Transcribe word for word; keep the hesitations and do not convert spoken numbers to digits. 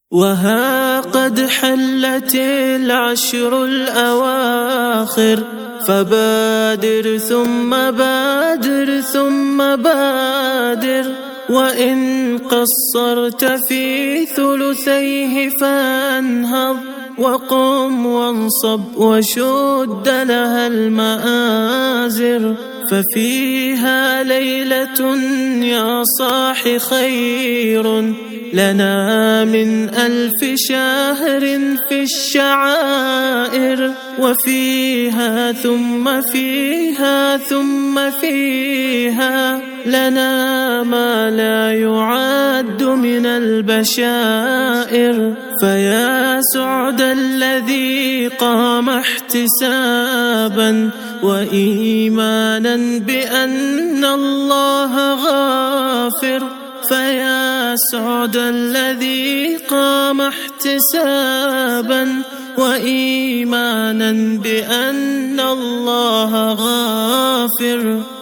وها قد حلت العشر الأواخر، فبادر ثم بادر ثم بادر، وإن قصرت في ثلثيه فانهض، وقم وانصب وشد لها المآزر، ففيها ليلة يا صاح خير لنا من ألف شهر في الشعائر، وفيها ثم فيها ثم فيها لنا ما لا يعد من البشائر. فيا سعد الذي قام احتسابا وإيمانا بأن الله غافر، فيا سعد الذي قام احتسابا وإيمانا بأن الله غافر.